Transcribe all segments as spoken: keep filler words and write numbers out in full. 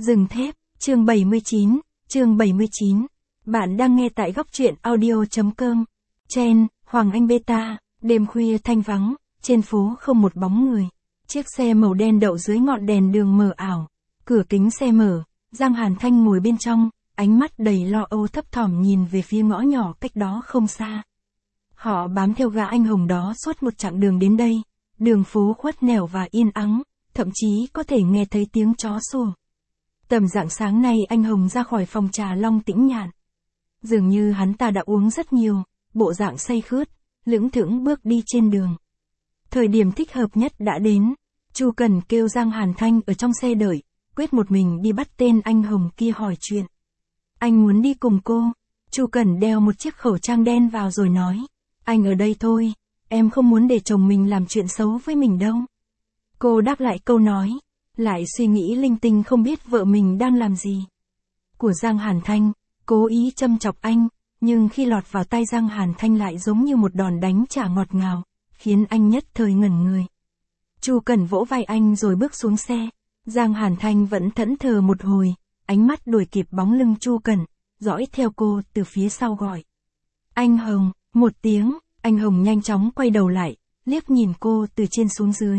Rừng thép, chương bảy mươi chín, chương bảy mươi chín. Bạn đang nghe tại góc truyện audio.com. Chen, Hoàng Anh Beta, đêm khuya thanh vắng, trên phố không một bóng người. Chiếc xe màu đen đậu dưới ngọn đèn đường mờ ảo. Cửa kính xe mở, Giang Hàn Thanh ngồi bên trong, ánh mắt đầy lo âu thấp thỏm nhìn về phía ngõ nhỏ cách đó không xa. Họ bám theo gã anh hùng đó suốt một chặng đường đến đây. Đường phố khuất nẻo và yên ắng, thậm chí có thể nghe thấy tiếng chó sủa. Tầm rạng sáng nay anh Hồng ra khỏi phòng trà Long Tĩnh Nhạn. Dường như hắn ta đã uống rất nhiều, bộ dạng say khướt, lững thững bước đi trên đường. Thời điểm thích hợp nhất đã đến. Chu Cần kêu Giang Hàn Thanh ở trong xe đợi, quyết một mình đi bắt tên anh Hồng kia hỏi chuyện. Anh muốn đi cùng cô. Chu Cần đeo một chiếc khẩu trang đen vào rồi nói. Anh ở đây thôi, em không muốn để chồng mình làm chuyện xấu với mình đâu. Cô đáp lại câu nói, lại suy nghĩ linh tinh không biết vợ mình đang làm gì. Của Giang Hàn Thanh, cố ý châm chọc anh, nhưng khi lọt vào tay Giang Hàn Thanh lại giống như một đòn đánh trả ngọt ngào, khiến anh nhất thời ngẩn người. Chu Cần vỗ vai anh rồi bước xuống xe. Giang Hàn Thanh vẫn thẫn thờ một hồi, ánh mắt đuổi kịp bóng lưng Chu Cần, dõi theo cô từ phía sau gọi. Anh Hồng, một tiếng, anh Hồng nhanh chóng quay đầu lại, liếc nhìn cô từ trên xuống dưới.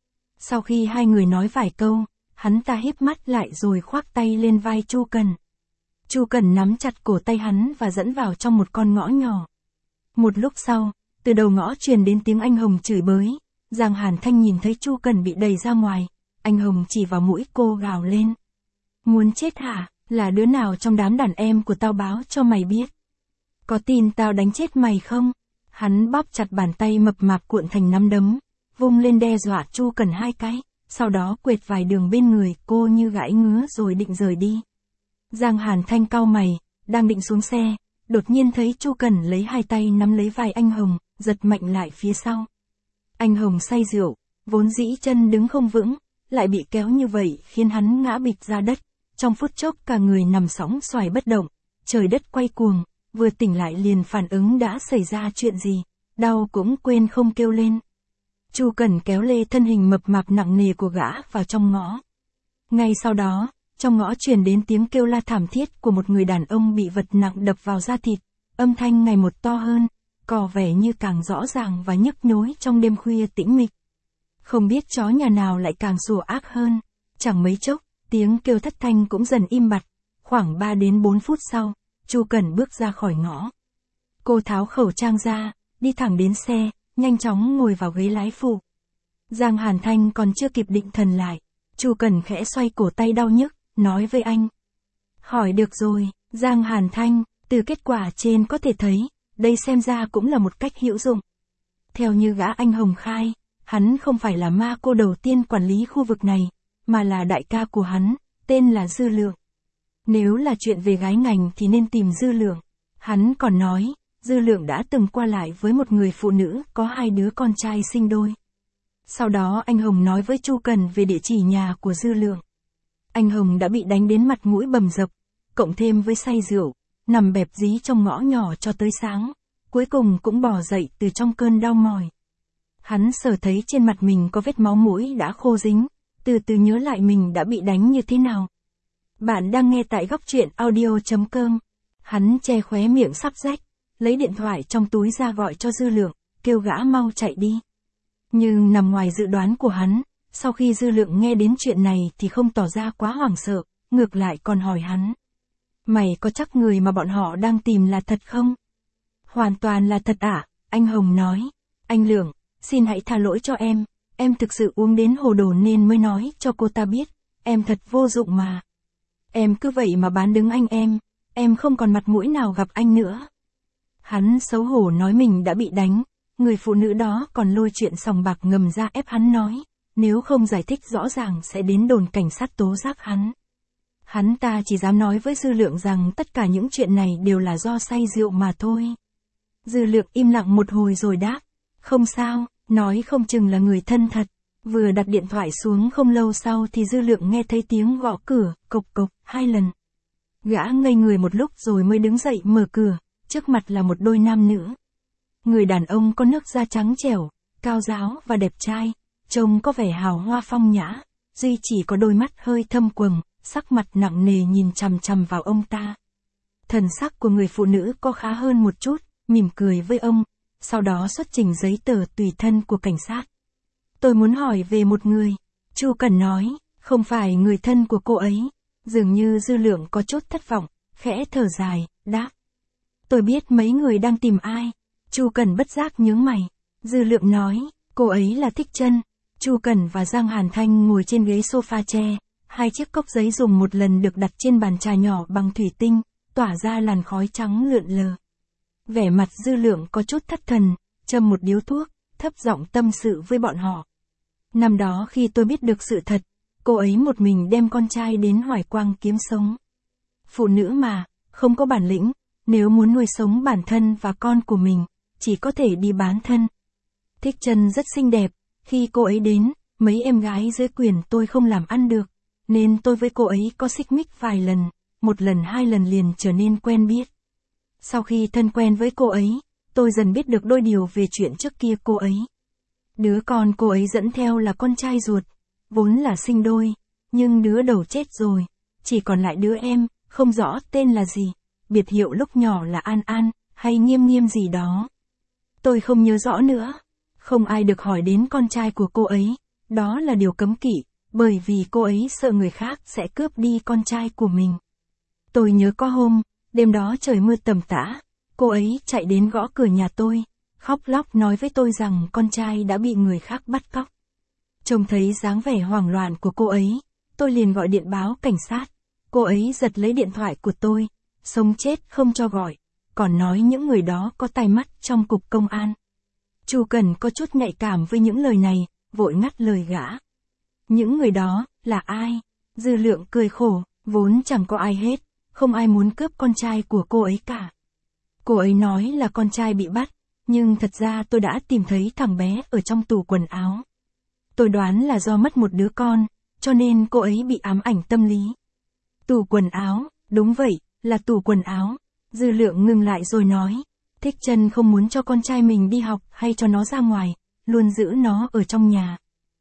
Sau khi hai người nói vài câu, hắn ta híp mắt lại rồi khoác tay lên vai Chu Cần. Chu Cần nắm chặt cổ tay hắn và dẫn vào trong một con ngõ nhỏ. Một lúc sau, từ đầu ngõ truyền đến tiếng anh Hồng chửi bới. Giang Hàn Thanh nhìn thấy Chu Cần bị đẩy ra ngoài, anh Hồng chỉ vào mũi cô gào lên. Muốn chết hả, là đứa nào trong đám đàn em của tao báo cho mày biết. Có tin tao đánh chết mày không? Hắn bóp chặt bàn tay mập mạp cuộn thành nắm đấm, vung lên đe dọa Chu Cần hai cái, sau đó quệt vài đường bên người cô như gãi ngứa rồi định rời đi. Giang Hàn Thanh cau mày, đang định xuống xe, đột nhiên thấy Chu Cần lấy hai tay nắm lấy vai anh Hồng, giật mạnh lại phía sau. Anh Hồng say rượu, vốn dĩ chân đứng không vững, lại bị kéo như vậy khiến hắn ngã bịch ra đất, trong phút chốc cả người nằm sõng xoài bất động, trời đất quay cuồng, vừa tỉnh lại liền phản ứng đã xảy ra chuyện gì, đau cũng quên không kêu lên. Chu Cần kéo lê thân hình mập mạp nặng nề của gã vào trong ngõ. Ngay sau đó, trong ngõ truyền đến tiếng kêu la thảm thiết của một người đàn ông bị vật nặng đập vào da thịt, âm thanh ngày một to hơn, có vẻ như càng rõ ràng và nhức nhối trong đêm khuya tĩnh mịch. Không biết chó nhà nào lại càng sủa ác hơn, chẳng mấy chốc, tiếng kêu thất thanh cũng dần im bặt, khoảng ba đến bốn phút sau, Chu Cần bước ra khỏi ngõ. Cô tháo khẩu trang ra, đi thẳng đến xe, nhanh chóng ngồi vào ghế lái phụ. Giang Hàn Thanh còn chưa kịp định thần lại, Chu Cần khẽ xoay cổ tay đau nhức, nói với anh. Hỏi được rồi, Giang Hàn Thanh, từ kết quả trên có thể thấy, đây xem ra cũng là một cách hữu dụng. Theo như gã anh Hồng khai, hắn không phải là ma cô đầu tiên quản lý khu vực này, mà là đại ca của hắn, tên là Dư Lượng. Nếu là chuyện về gái ngành thì nên tìm Dư Lượng. Hắn còn nói, Dư Lượng đã từng qua lại với một người phụ nữ có hai đứa con trai sinh đôi. Sau đó anh Hồng nói với Chu Cần về địa chỉ nhà của Dư Lượng. Anh Hồng đã bị đánh đến mặt mũi bầm dập, cộng thêm với say rượu, nằm bẹp dí trong ngõ nhỏ cho tới sáng, cuối cùng cũng bò dậy từ trong cơn đau mỏi. Hắn sờ thấy trên mặt mình có vết máu mũi đã khô dính, từ từ nhớ lại mình đã bị đánh như thế nào. Bạn đang nghe tại góc truyện audio.com. Hắn che khóe miệng sắp rách, lấy điện thoại trong túi ra gọi cho Dư Lượng, kêu gã mau chạy đi. Nhưng nằm ngoài dự đoán của hắn, sau khi Dư Lượng nghe đến chuyện này thì không tỏ ra quá hoảng sợ, ngược lại còn hỏi hắn. Mày có chắc người mà bọn họ đang tìm là thật không? Hoàn toàn là thật ạ, à? Anh Hồng nói. Anh Lượng, xin hãy tha lỗi cho em, em thực sự uống đến hồ đồ nên mới nói cho cô ta biết, em thật vô dụng mà. Em cứ vậy mà bán đứng anh em, em không còn mặt mũi nào gặp anh nữa. Hắn xấu hổ nói mình đã bị đánh, người phụ nữ đó còn lôi chuyện sòng bạc ngầm ra ép hắn nói, nếu không giải thích rõ ràng sẽ đến đồn cảnh sát tố giác hắn. Hắn ta chỉ dám nói với Dư Lượng rằng tất cả những chuyện này đều là do say rượu mà thôi. Dư Lượng im lặng một hồi rồi đáp, không sao, nói không chừng là người thân thật. Vừa đặt điện thoại xuống không lâu sau thì Dư Lượng nghe thấy tiếng gõ cửa, cộc cộc, hai lần. Gã ngây người một lúc rồi mới đứng dậy mở cửa, trước mặt là một đôi nam nữ. Người đàn ông có nước da trắng trẻo, cao ráo và đẹp trai, trông có vẻ hào hoa phong nhã, duy chỉ có đôi mắt hơi thâm quầng, sắc mặt nặng nề nhìn chằm chằm vào ông ta. Thần sắc của người phụ nữ có khá hơn một chút, mỉm cười với ông, sau đó xuất trình giấy tờ tùy thân của cảnh sát. Tôi muốn hỏi về một người. Chu Cẩn nói, không phải người thân của cô ấy. Dường như Dư Lượng có chút thất vọng, khẽ thở dài, đáp. Tôi biết mấy người đang tìm ai. Chu Cẩn bất giác nhướng mày. Dư Lượng nói, cô ấy là Thích Trân. Chu Cẩn và Giang Hàn Thanh ngồi trên ghế sofa tre, hai chiếc cốc giấy dùng một lần được đặt trên bàn trà nhỏ bằng thủy tinh, tỏa ra làn khói trắng lượn lờ. Vẻ mặt Dư Lượng có chút thất thần, châm một điếu thuốc, thấp giọng tâm sự với bọn họ. Năm đó khi tôi biết được sự thật, cô ấy một mình đem con trai đến Hoài Quang kiếm sống. Phụ nữ mà, không có bản lĩnh, nếu muốn nuôi sống bản thân và con của mình, chỉ có thể đi bán thân. Thích Trân rất xinh đẹp, khi cô ấy đến, mấy em gái dưới quyền tôi không làm ăn được, nên tôi với cô ấy có xích mích vài lần, một lần hai lần liền trở nên quen biết. Sau khi thân quen với cô ấy, tôi dần biết được đôi điều về chuyện trước kia cô ấy. Đứa con cô ấy dẫn theo là con trai ruột, vốn là sinh đôi, nhưng đứa đầu chết rồi, chỉ còn lại đứa em, không rõ tên là gì, biệt hiệu lúc nhỏ là An An, hay Nghiêm Nghiêm gì đó. Tôi không nhớ rõ nữa, không ai được hỏi đến con trai của cô ấy, đó là điều cấm kỵ, bởi vì cô ấy sợ người khác sẽ cướp đi con trai của mình. Tôi nhớ có hôm, đêm đó trời mưa tầm tã, cô ấy chạy đến gõ cửa nhà tôi, khóc lóc nói với tôi rằng con trai đã bị người khác bắt cóc. Trông thấy dáng vẻ hoảng loạn của cô ấy, tôi liền gọi điện báo cảnh sát. Cô ấy giật lấy điện thoại của tôi, sống chết không cho gọi, còn nói những người đó có tai mắt trong cục công an. Chu Cẩn có chút nhạy cảm với những lời này, vội ngắt lời gã. Những người đó, là ai? Dư Lượng cười khổ, vốn chẳng có ai hết, không ai muốn cướp con trai của cô ấy cả. Cô ấy nói là con trai bị bắt, nhưng thật ra tôi đã tìm thấy thằng bé ở trong tủ quần áo. Tôi đoán là do mất một đứa con, cho nên cô ấy bị ám ảnh tâm lý. Tủ quần áo, đúng vậy, là tủ quần áo. Dư Lượng ngừng lại rồi nói, Thích Trân không muốn cho con trai mình đi học hay cho nó ra ngoài, luôn giữ nó ở trong nhà.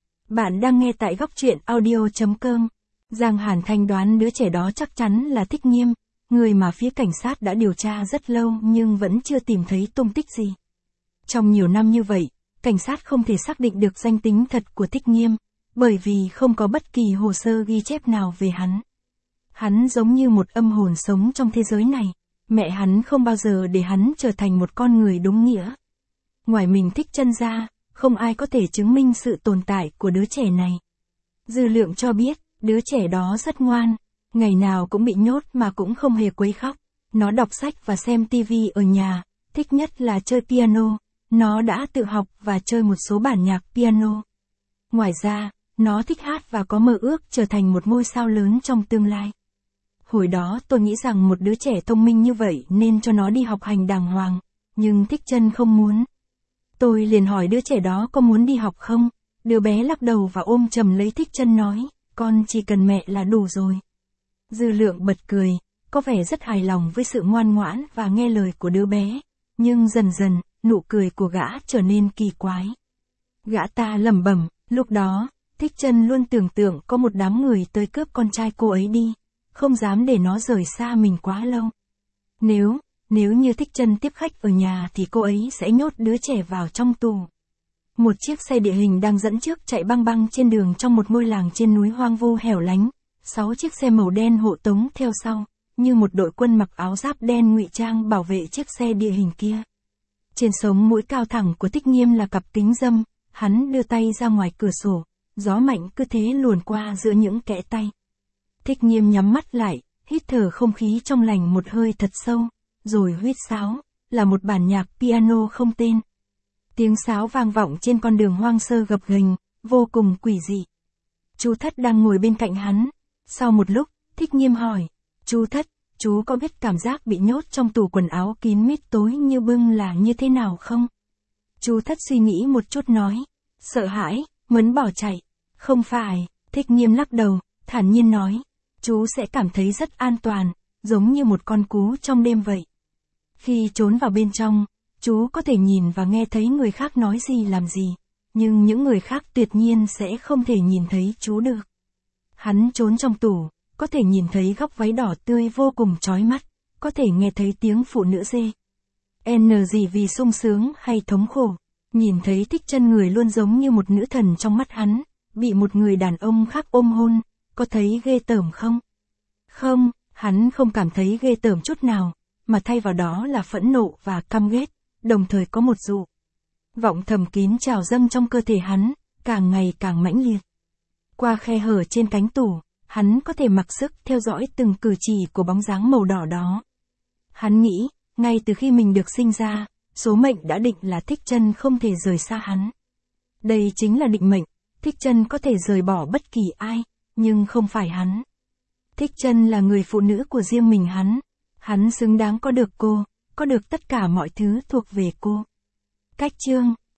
Bạn đang nghe tại góc truyện audio chấm com. Giang Hàn Thanh đoán đứa trẻ đó chắc chắn là Thích Nghiêm, người mà phía cảnh sát đã điều tra rất lâu nhưng vẫn chưa tìm thấy tung tích gì. Trong nhiều năm như vậy, cảnh sát không thể xác định được danh tính thật của Thích Nghiêm, bởi vì không có bất kỳ hồ sơ ghi chép nào về hắn. Hắn giống như một âm hồn sống trong thế giới này, mẹ hắn không bao giờ để hắn trở thành một con người đúng nghĩa. Ngoài mình Thích Trân ra, không ai có thể chứng minh sự tồn tại của đứa trẻ này. Dư Lượng cho biết, đứa trẻ đó rất ngoan, ngày nào cũng bị nhốt mà cũng không hề quấy khóc. Nó đọc sách và xem tivi ở nhà, thích nhất là chơi piano. Nó đã tự học và chơi một số bản nhạc piano. Ngoài ra, nó thích hát và có mơ ước trở thành một ngôi sao lớn trong tương lai. Hồi đó tôi nghĩ rằng một đứa trẻ thông minh như vậy nên cho nó đi học hành đàng hoàng, nhưng Thích Trân không muốn. Tôi liền hỏi đứa trẻ đó có muốn đi học không? Đứa bé lắc đầu và ôm chầm lấy Thích Trân nói, con chỉ cần mẹ là đủ rồi. Dư Lượng bật cười, có vẻ rất hài lòng với sự ngoan ngoãn và nghe lời của đứa bé, nhưng dần dần, nụ cười của gã trở nên kỳ quái. Gã ta lẩm bẩm, lúc đó, Thích Trân luôn tưởng tượng có một đám người tới cướp con trai cô ấy đi, không dám để nó rời xa mình quá lâu. Nếu, nếu như Thích Trân tiếp khách ở nhà thì cô ấy sẽ nhốt đứa trẻ vào trong tù. Một chiếc xe địa hình đang dẫn trước chạy băng băng trên đường trong một ngôi làng trên núi hoang vu hẻo lánh, sáu chiếc xe màu đen hộ tống theo sau, như một đội quân mặc áo giáp đen ngụy trang bảo vệ chiếc xe địa hình kia. Trên sống mũi cao thẳng của Thích Nghiêm là cặp kính râm, hắn đưa tay ra ngoài cửa sổ, gió mạnh cứ thế luồn qua giữa những kẽ tay. Thích Nghiêm nhắm mắt lại, hít thở không khí trong lành một hơi thật sâu, rồi huýt sáo, là một bản nhạc piano không tên. Tiếng sáo vang vọng trên con đường hoang sơ gập ghềnh, vô cùng quỷ dị. Chú Thất đang ngồi bên cạnh hắn. Sau một lúc, Thích Nghiêm hỏi, chú Thất, chú có biết cảm giác bị nhốt trong tủ quần áo kín mít tối như bưng là như thế nào không? Chú Thất suy nghĩ một chút nói, sợ hãi, muốn bỏ chạy. Không phải, Thích Nghiêm lắc đầu, thản nhiên nói, chú sẽ cảm thấy rất an toàn, giống như một con cú trong đêm vậy. Khi trốn vào bên trong, chú có thể nhìn và nghe thấy người khác nói gì làm gì, nhưng những người khác tuyệt nhiên sẽ không thể nhìn thấy chú được. Hắn trốn trong tủ, có thể nhìn thấy góc váy đỏ tươi vô cùng chói mắt, có thể nghe thấy tiếng phụ nữ rê. N gì vì sung sướng hay thống khổ, nhìn thấy Thích Chân người luôn giống như một nữ thần trong mắt hắn, bị một người đàn ông khác ôm hôn, có thấy ghê tởm không? Không, hắn không cảm thấy ghê tởm chút nào, mà thay vào đó là phẫn nộ và căm ghét, đồng thời có một dụ vọng thầm kín trào dâng trong cơ thể hắn, càng ngày càng mãnh liệt. Qua khe hở trên cánh tủ, hắn có thể mặc sức theo dõi từng cử chỉ của bóng dáng màu đỏ đó. Hắn nghĩ, ngay từ khi mình được sinh ra, số mệnh đã định là Thích Chân không thể rời xa hắn. Đây chính là định mệnh, Thích Chân có thể rời bỏ bất kỳ ai, nhưng không phải hắn. Thích Chân là người phụ nữ của riêng mình hắn, hắn xứng đáng có được cô, có được tất cả mọi thứ thuộc về cô. Cách chương